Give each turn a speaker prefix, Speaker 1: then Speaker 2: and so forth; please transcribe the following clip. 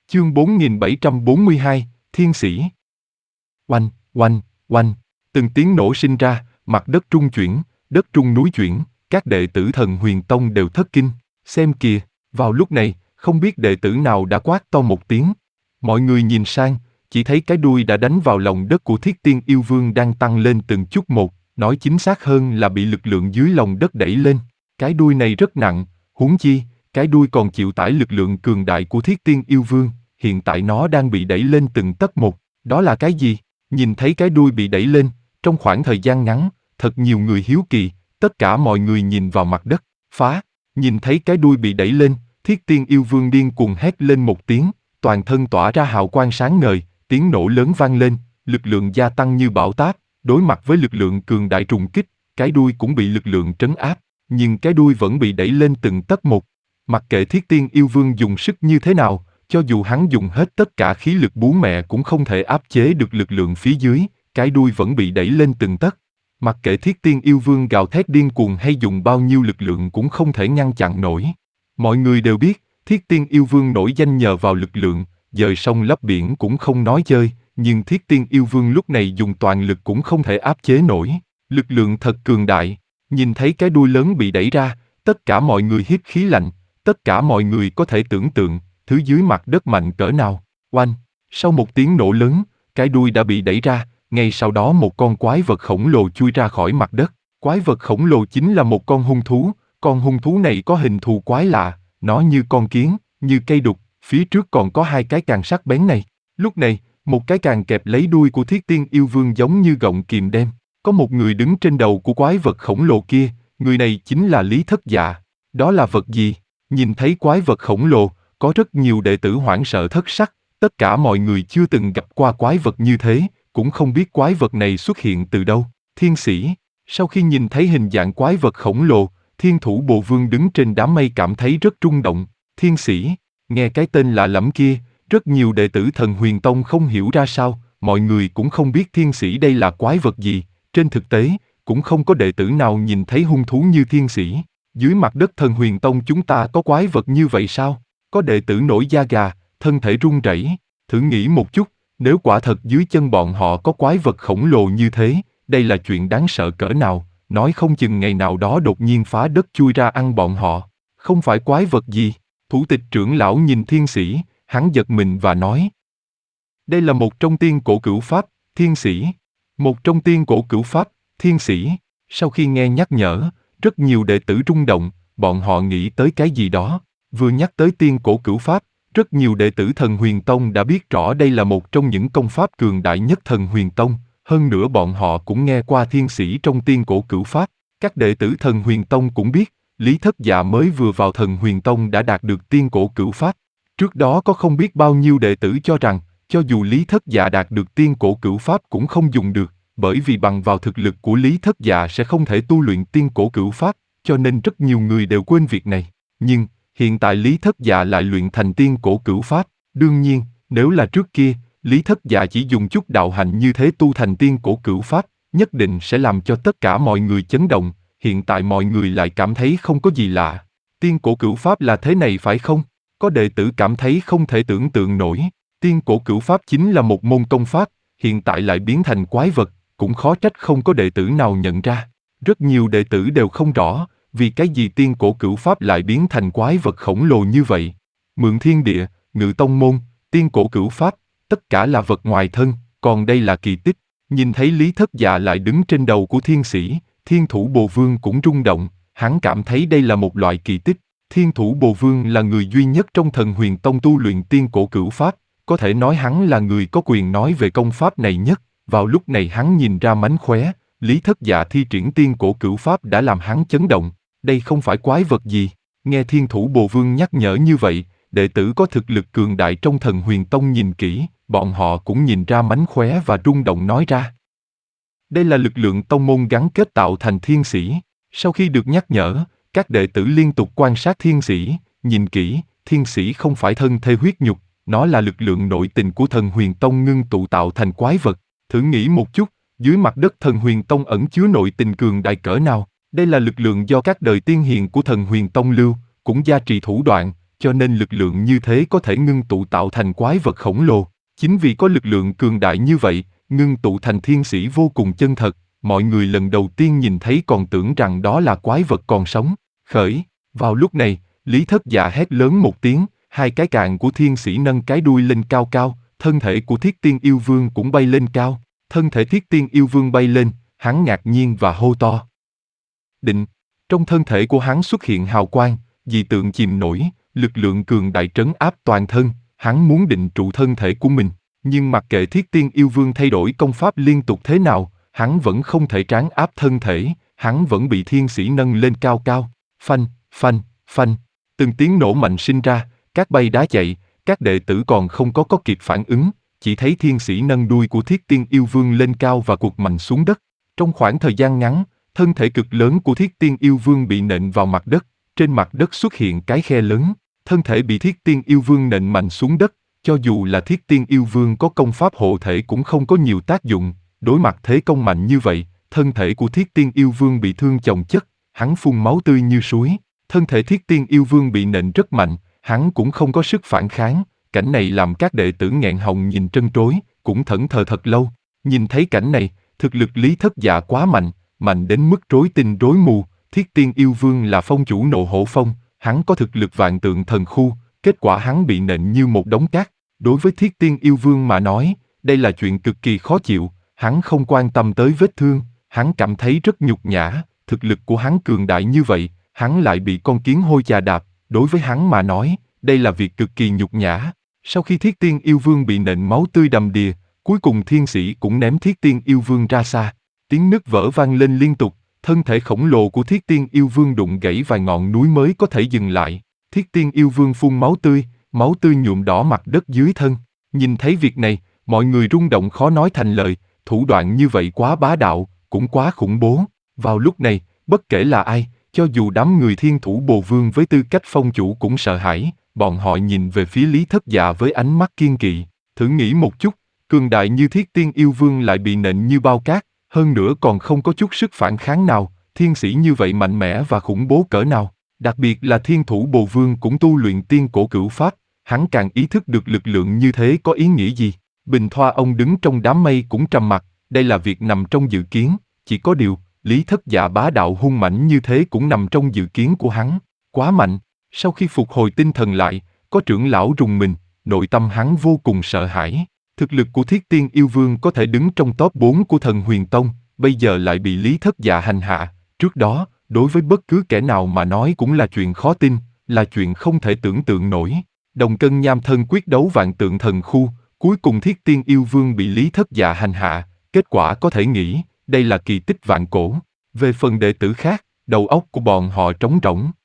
Speaker 1: Chương 4742, Thiên Sĩ. Oanh, oanh, oanh, từng tiếng nổ sinh ra, mặt đất rung chuyển, đất rung núi chuyển, các đệ tử Thần Huyền Tông đều thất kinh. Xem kìa, vào lúc này, không biết đệ tử nào đã quát to một tiếng. Mọi người nhìn sang, chỉ thấy cái đuôi đã đánh vào lòng đất của Thiết Tiên Yêu Vương đang tăng lên từng chút một, nói chính xác hơn là bị lực lượng dưới lòng đất đẩy lên. Cái đuôi này rất nặng, huống chi, cái đuôi còn chịu tải lực lượng cường đại của Thiết Tiên Yêu Vương, hiện tại nó đang bị đẩy lên từng tấc một. Đó là cái gì? Nhìn thấy cái đuôi bị đẩy lên, trong khoảng thời gian ngắn, thật nhiều người hiếu kỳ, tất cả mọi người nhìn vào mặt đất. Phá! Nhìn thấy cái đuôi bị đẩy lên, Thiết Tiên Yêu Vương điên cuồng hét lên một tiếng, toàn thân tỏa ra hào quang sáng ngời, tiếng nổ lớn vang lên, lực lượng gia tăng như bão táp, đối mặt với lực lượng cường đại trùng kích, cái đuôi cũng bị lực lượng trấn áp, nhưng cái đuôi vẫn bị đẩy lên từng tấc một. Mặc kệ Thiết Tiên Yêu Vương dùng sức như thế nào, cho dù hắn dùng hết tất cả khí lực bú mẹ cũng không thể áp chế được lực lượng phía dưới, cái đuôi vẫn bị đẩy lên từng tấc. Mặc kệ Thiết Tiên Yêu Vương gào thét điên cuồng hay dùng bao nhiêu lực lượng cũng không thể ngăn chặn nổi. Mọi người đều biết, Thiết Tiên Yêu Vương nổi danh nhờ vào lực lượng, dời sông lấp biển cũng không nói chơi, nhưng Thiết Tiên Yêu Vương lúc này dùng toàn lực cũng không thể áp chế nổi. Lực lượng thật cường đại, nhìn thấy cái đuôi lớn bị đẩy ra, tất cả mọi người hít khí lạnh, tất cả mọi người có thể tưởng tượng, thứ dưới mặt đất mạnh cỡ nào. Oanh! Sau một tiếng nổ lớn, cái đuôi đã bị đẩy ra, ngay sau đó một con quái vật khổng lồ chui ra khỏi mặt đất. Quái vật khổng lồ chính là một con hung thú, con hung thú này có hình thù quái lạ, nó như con kiến, như cây đục, phía trước còn có hai cái càng sắc bén này. Lúc này, một cái càng kẹp lấy đuôi của Thiết Tiên Yêu Vương giống như gọng kìm đem. Có một người đứng trên đầu của quái vật khổng lồ kia, người này chính là Lý Thất Dạ. Đó là vật gì? Nhìn thấy quái vật khổng lồ, có rất nhiều đệ tử hoảng sợ thất sắc, tất cả mọi người chưa từng gặp qua quái vật như thế, cũng không biết quái vật này xuất hiện từ đâu. Thiên Sĩ. Sau khi nhìn thấy hình dạng quái vật khổng lồ, Thiên Thủ Bồ Vương đứng trên đám mây cảm thấy rất rung động. Thiên Sĩ. Nghe cái tên lạ lẫm kia, rất nhiều đệ tử Thần Huyền Tông không hiểu ra sao, mọi người cũng không biết Thiên Sĩ đây là quái vật gì. Trên thực tế, cũng không có đệ tử nào nhìn thấy hung thú như Thiên Sĩ. Dưới mặt đất Thần Huyền Tông chúng ta có quái vật như vậy sao? Có đệ tử nổi da gà, thân thể run rẩy. Thử nghĩ một chút, nếu quả thật dưới chân bọn họ có quái vật khổng lồ như thế, đây là chuyện đáng sợ cỡ nào, nói không chừng ngày nào đó đột nhiên phá đất chui ra ăn bọn họ. Không phải quái vật gì? Thủ tịch trưởng lão nhìn Thiên Sĩ, hắn giật mình và nói. Đây là một trong tiên cổ cửu pháp, Thiên Sĩ. Một trong tiên cổ cửu pháp, Thiên Sĩ. Sau khi nghe nhắc nhở, rất nhiều đệ tử rung động, bọn họ nghĩ tới cái gì đó. Vừa nhắc tới tiên cổ cửu pháp, rất nhiều đệ tử Thần Huyền Tông đã biết rõ đây là một trong những công pháp cường đại nhất Thần Huyền Tông, hơn nữa bọn họ cũng nghe qua Thiên Sĩ trong tiên cổ cửu pháp. Các đệ tử Thần Huyền Tông cũng biết, Lý Thất Dạ mới vừa vào Thần Huyền Tông đã đạt được tiên cổ cửu pháp. Trước đó có không biết bao nhiêu đệ tử cho rằng, cho dù Lý Thất Dạ đạt được tiên cổ cửu pháp cũng không dùng được, bởi vì bằng vào thực lực của Lý Thất Dạ sẽ không thể tu luyện tiên cổ cửu pháp, cho nên rất nhiều người đều quên việc này. Nhưng, hiện tại Lý Thất Dạ lại luyện thành tiên cổ cửu pháp. Đương nhiên, nếu là trước kia, Lý Thất Dạ chỉ dùng chút đạo hạnh như thế tu thành tiên cổ cửu pháp, nhất định sẽ làm cho tất cả mọi người chấn động. Hiện tại mọi người lại cảm thấy không có gì lạ. Tiên cổ cửu pháp là thế này phải không? Có đệ tử cảm thấy không thể tưởng tượng nổi. Tiên cổ cửu pháp chính là một môn công pháp, hiện tại lại biến thành quái vật, cũng khó trách không có đệ tử nào nhận ra. Rất nhiều đệ tử đều không rõ, vì cái gì tiên cổ cửu pháp lại biến thành quái vật khổng lồ như vậy. Mượn thiên địa, ngự tông môn, tiên cổ cửu pháp, tất cả là vật ngoài thân, còn đây là kỳ tích. Nhìn thấy Lý Thất Dạ lại đứng trên đầu của Thiên Sĩ, Thiên Thủ Bồ Vương cũng rung động, hắn cảm thấy đây là một loại kỳ tích. Thiên Thủ Bồ Vương là người duy nhất trong Thần Huyền Tông tu luyện tiên cổ cửu pháp, có thể nói hắn là người có quyền nói về công pháp này nhất. Vào lúc này hắn nhìn ra mánh khóe, Lý Thất Dạ thi triển tiên cổ cửu pháp đã làm hắn chấn động. Đây không phải quái vật gì. Nghe Thiên Thủ Bồ Vương nhắc nhở như vậy, đệ tử có thực lực cường đại trong Thần Huyền Tông nhìn kỹ, bọn họ cũng nhìn ra mánh khóe và rung động nói ra. Đây là lực lượng tông môn gắn kết tạo thành Thiên Sĩ. Sau khi được nhắc nhở, các đệ tử liên tục quan sát Thiên Sĩ, nhìn kỹ, Thiên Sĩ không phải thân thể huyết nhục, nó là lực lượng nội tình của Thần Huyền Tông ngưng tụ tạo thành quái vật. Thử nghĩ một chút, dưới mặt đất Thần Huyền Tông ẩn chứa nội tình cường đại cỡ nào. Đây là lực lượng do các đời tiên hiền của Thần Huyền Tông lưu, cũng gia trì thủ đoạn, cho nên lực lượng như thế có thể ngưng tụ tạo thành quái vật khổng lồ. Chính vì có lực lượng cường đại như vậy, ngưng tụ thành thiên sĩ vô cùng chân thật, mọi người lần đầu tiên nhìn thấy còn tưởng rằng đó là quái vật còn sống. Khởi, vào lúc này, Lý Thất Dạ hét lớn một tiếng, hai cái cạn của thiên sĩ nâng cái đuôi lên cao cao, thân thể của Thiết Tiên Yêu Vương cũng bay lên cao. Thân thể Thiết Tiên Yêu Vương bay lên, hắn ngạc nhiên và hô to. Định, trong thân thể của hắn xuất hiện hào quang, dị tượng chìm nổi, lực lượng cường đại trấn áp toàn thân, hắn muốn định trụ thân thể của mình. Nhưng mặc kệ Thiết Tiên Yêu Vương thay đổi công pháp liên tục thế nào, hắn vẫn không thể trấn áp thân thể, hắn vẫn bị thiên sĩ nâng lên cao cao. Phanh, phanh, phanh, từng tiếng nổ mạnh sinh ra, cát bay đá chạy, các đệ tử còn không có kịp phản ứng, chỉ thấy thiên sĩ nâng đuôi của Thiết Tiên Yêu Vương lên cao và gục mạnh xuống đất. Trong khoảng thời gian ngắn, thân thể cực lớn của Thiết Tiên Yêu Vương bị nện vào mặt đất, trên mặt đất xuất hiện cái khe lớn, thân thể bị Thiết Tiên Yêu Vương nện mạnh xuống đất, cho dù là Thiết Tiên Yêu Vương có công pháp hộ thể cũng không có nhiều tác dụng, đối mặt thế công mạnh như vậy, thân thể của Thiết Tiên Yêu Vương bị thương chồng chất, hắn phun máu tươi như suối, thân thể Thiết Tiên Yêu Vương bị nện rất mạnh, hắn cũng không có sức phản kháng, cảnh này làm các đệ tử nghẹn họng nhìn trân trối, cũng thẫn thờ thật lâu. Nhìn thấy cảnh này, thực lực Lý Thất Dạ quá mạnh, mạnh đến mức rối tinh rối mù. Thiết Tiên Yêu Vương là phong chủ Nộ Hổ Phong, hắn có thực lực vạn tượng thần khu, kết quả hắn bị nện như một đống cát. Đối với Thiết Tiên Yêu Vương mà nói, đây là chuyện cực kỳ khó chịu, hắn không quan tâm tới vết thương, hắn cảm thấy rất nhục nhã, thực lực của hắn cường đại như vậy, hắn lại bị con kiến hôi chà đạp, đối với hắn mà nói, đây là việc cực kỳ nhục nhã. Sau khi Thiết Tiên Yêu Vương bị nện máu tươi đầm đìa, cuối cùng thiên sĩ cũng ném Thiết Tiên Yêu Vương ra xa. Tiếng nứt vỡ vang lên liên tục, thân thể khổng lồ của Thiết Tiên Yêu Vương đụng gãy vài ngọn núi mới có thể dừng lại. Thiết Tiên Yêu Vương phun máu tươi nhuộm đỏ mặt đất dưới thân. Nhìn thấy việc này, mọi người rung động khó nói thành lời, thủ đoạn như vậy quá bá đạo, cũng quá khủng bố. Vào lúc này, bất kể là ai, cho dù đám người Thiên Thủ Bồ Vương với tư cách phong chủ cũng sợ hãi, bọn họ nhìn về phía Lý Thất Dạ với ánh mắt kiên kỵ. Thử nghĩ một chút, cường đại như Thiết Tiên Yêu Vương lại bị nện như bao cát, hơn nữa còn không có chút sức phản kháng nào, thiên sĩ như vậy mạnh mẽ và khủng bố cỡ nào. Đặc biệt là Thiên Thủ Bồ Vương cũng tu luyện tiên cổ cửu pháp, hắn càng ý thức được lực lượng như thế có ý nghĩa gì. Bình Thoa ông đứng trong đám mây cũng trầm mặc, đây là việc nằm trong dự kiến, chỉ có điều, Lý Thất Dạ bá đạo hung mãnh như thế cũng nằm trong dự kiến của hắn, quá mạnh. Sau khi phục hồi tinh thần lại, có trưởng lão rùng mình, nội tâm hắn vô cùng sợ hãi. Thực lực của Thiết Tiên Yêu Vương có thể đứng trong top 4 của Thần Huyền Tông, bây giờ lại bị Lý Thất Dạ hành hạ. Trước đó, đối với bất cứ kẻ nào mà nói cũng là chuyện khó tin, là chuyện không thể tưởng tượng nổi. Đồng cân nham thân quyết đấu vạn tượng thần khu, cuối cùng Thiết Tiên Yêu Vương bị Lý Thất Dạ hành hạ, kết quả có thể nghĩ, đây là kỳ tích vạn cổ. Về phần đệ tử khác, đầu óc của bọn họ trống rỗng,